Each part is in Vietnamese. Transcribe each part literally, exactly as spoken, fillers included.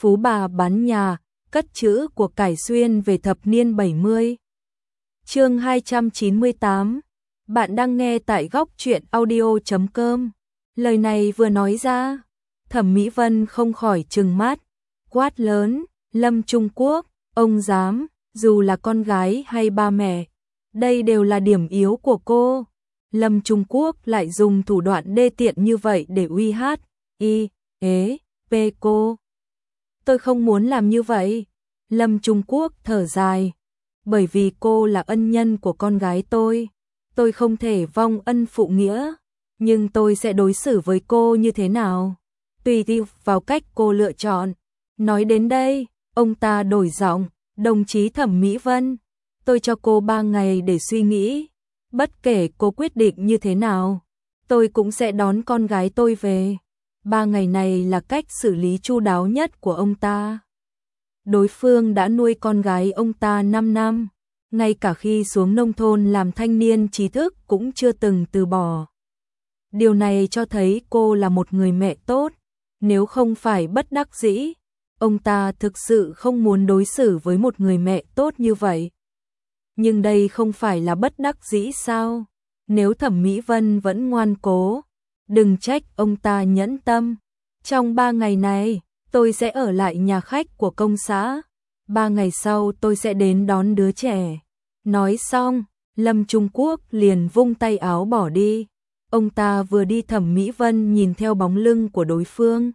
Phú bà bán nhà, cất trữ của cải xuyên về thập niên bảy mươi. Chương hai trăm chín mươi tám. Bạn đang nghe tại góc truyện audio chấm com. Lời này vừa nói ra, Thẩm Mỹ Vân không khỏi trừng mắt, quát lớn, Lâm Trung Quốc, ông dám, dù là con gái hay ba mẹ, đây đều là điểm yếu của cô. Lâm Trung Quốc lại dùng thủ đoạn đê tiện như vậy để uy hát, y, ế, p cô. Tôi không muốn làm như vậy. Lâm Trung Quốc thở dài, bởi vì cô là ân nhân của con gái tôi, tôi không thể vong ân phụ nghĩa, nhưng tôi sẽ đối xử với cô như thế nào, tùy theo vào cách cô lựa chọn. Nói đến đây, ông ta đổi giọng, đồng chí Thẩm Mỹ Vân, tôi cho cô ba ngày để suy nghĩ, bất kể cô quyết định như thế nào, tôi cũng sẽ đón con gái tôi về. Ba ngày này là cách xử lý chu đáo nhất của ông ta. Đối phương đã nuôi con gái ông ta năm năm, ngay cả khi xuống nông thôn làm thanh niên trí thức cũng chưa từng từ bỏ. Điều này cho thấy cô là một người mẹ tốt, nếu không phải bất đắc dĩ, ông ta thực sự không muốn đối xử với một người mẹ tốt như vậy. Nhưng đây không phải là bất đắc dĩ sao? Nếu Thẩm Mỹ Vân vẫn ngoan cố, đừng trách ông ta nhẫn tâm. Trong ba ngày này, tôi sẽ ở lại nhà khách của công xã. Ba ngày sau tôi sẽ đến đón đứa trẻ. Nói xong, Lâm Trung Quốc liền vung tay áo bỏ đi. Ông ta vừa đi, Thẩm Mỹ Vân nhìn theo bóng lưng của đối phương.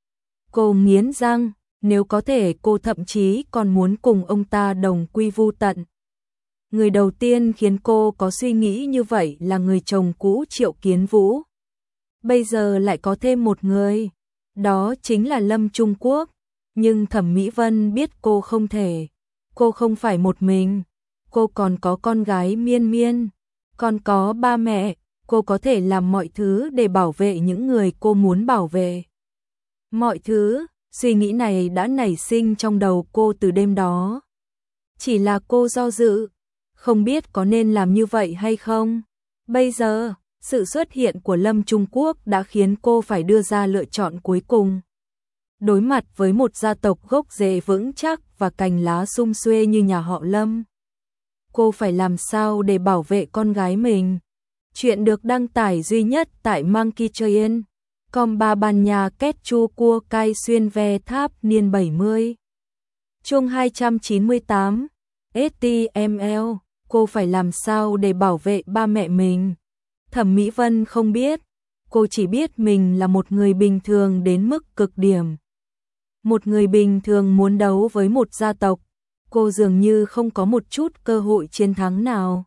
Cô nghiến răng, nếu có thể cô thậm chí còn muốn cùng ông ta đồng quy vu tận. Người đầu tiên khiến cô có suy nghĩ như vậy là người chồng cũ Triệu Kiến Vũ. Bây giờ lại có thêm một người, đó chính là Lâm Trung Quốc. Nhưng Thẩm Mỹ Vân biết cô không thể, cô không phải một mình, cô còn có con gái Miên Miên, còn có ba mẹ, cô có thể làm mọi thứ để bảo vệ những người cô muốn bảo vệ. Mọi thứ, suy nghĩ này đã nảy sinh trong đầu cô từ đêm đó. Chỉ là cô do dự, không biết có nên làm như vậy hay không. Bây giờ, sự xuất hiện của Lâm Trung Quốc đã khiến cô phải đưa ra lựa chọn cuối cùng. Đối mặt với một gia tộc gốc rễ vững chắc và cành lá sum xuê như nhà họ Lâm, cô phải làm sao để bảo vệ con gái mình. Chuyện được đăng tải duy nhất tại Monkey Train, com ba ban nhà kết chu cua cai xuyên ve tháp niên bảy mươi. Chương hai trăm chín mươi tám. ét tê em lờ, cô phải làm sao để bảo vệ ba mẹ mình. Thẩm Mỹ Vân không biết, cô chỉ biết mình là một người bình thường đến mức cực điểm. Một người bình thường muốn đấu với một gia tộc, cô dường như không có một chút cơ hội chiến thắng nào.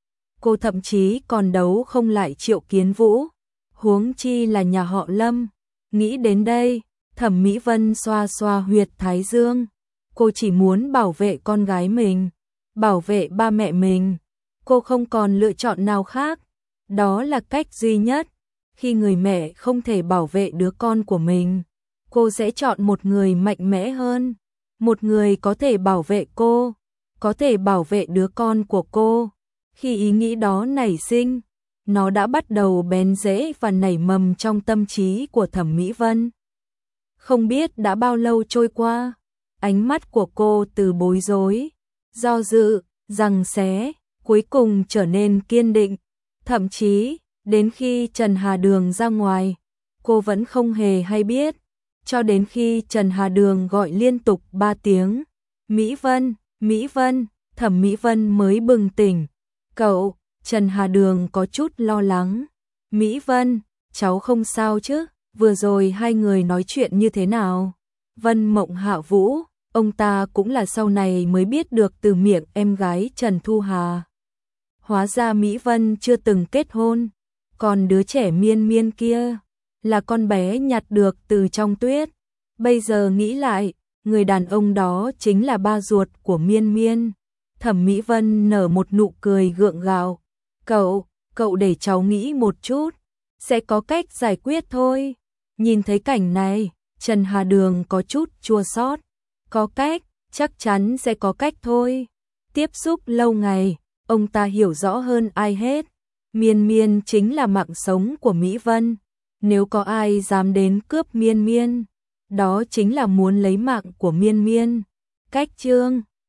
Cô thậm chí còn đấu không lại Triệu Kiến Vũ, huống chi là nhà họ Lâm. Nghĩ đến đây, Thẩm Mỹ Vân xoa xoa huyệt thái dương. Cô chỉ muốn bảo vệ con gái mình, bảo vệ ba mẹ mình. Cô không còn lựa chọn nào khác. Đó là cách duy nhất. Khi người mẹ không thể bảo vệ đứa con của mình, cô sẽ chọn một người mạnh mẽ hơn, một người có thể bảo vệ cô, có thể bảo vệ đứa con của cô. Khi ý nghĩ đó nảy sinh, nó đã bắt đầu bén rễ và nảy mầm trong tâm trí của Thẩm Mỹ Vân. Không biết đã bao lâu trôi qua, ánh mắt của cô từ bối rối, do dự, giằng xé, cuối cùng trở nên kiên định. Thậm chí, đến khi Trần Hà Đường ra ngoài, cô vẫn không hề hay biết. Cho đến khi Trần Hà Đường gọi liên tục ba tiếng, Mỹ Vân, Mỹ Vân, Thẩm Mỹ Vân mới bừng tỉnh. Cậu, Trần Hà Đường có chút lo lắng. Mỹ Vân, cháu không sao chứ? Vừa rồi hai người nói chuyện như thế nào? Vân Mộng Hạ Vũ, ông ta cũng là sau này mới biết được từ miệng em gái Trần Thu Hà. Hóa ra Mỹ Vân chưa từng kết hôn, còn đứa trẻ Miên Miên kia là con bé nhặt được từ trong tuyết. Bây giờ nghĩ lại, người đàn ông đó chính là ba ruột của Miên Miên. Thẩm Mỹ Vân nở một nụ cười gượng gạo. Cậu, cậu để cháu nghĩ một chút, sẽ có cách giải quyết thôi. Nhìn thấy cảnh này, Trần Hà Đường có chút chua xót. Có cách, chắc chắn sẽ có cách thôi. Tiếp xúc lâu ngày, ông ta hiểu rõ hơn ai hết. Miên Miên chính là mạng sống của Mỹ Vân. Nếu có ai dám đến cướp Miên Miên, đó chính là muốn lấy mạng của Miên Miên. Cách chương